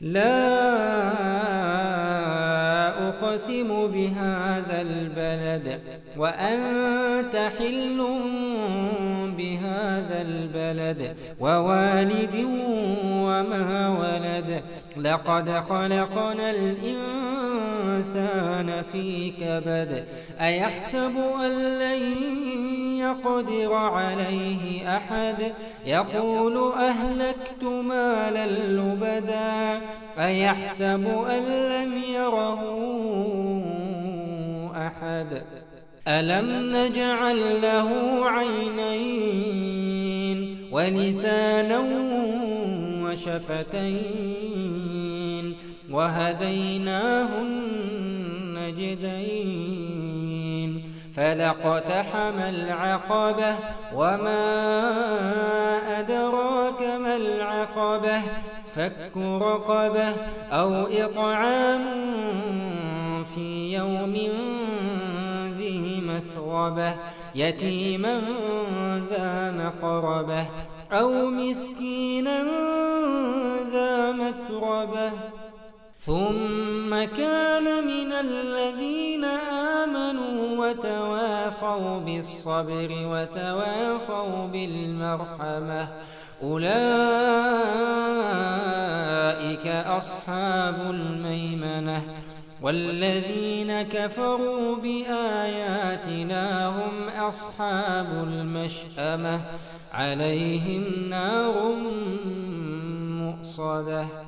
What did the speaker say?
لا أقسم بهذا البلد وأنت حل بهذا البلد ووالد وما ولد لقد خلقنا الإنسان في كبد أيحسب أن لن يقدر عليه أحد يقول أهلكت مالا لبدا أيحسب أن لم يره أحد ألم نجعل له عينين ولسانا وشفتين وهديناه النجدين فلاقتحم العقبة وما أدراك ما العقبة فك رقبة أو إطعام في يوم ذي مسغبة يتيما ذا مقربة أو مسكينا ذا متربة ثم كان من الذين آمنوا وتواصوا بالصبر وتواصوا بالمرحمة أولئك أصحاب الميمنة والذين كفروا بآياتنا هم أصحاب المشأمة عليهم نار مؤصدة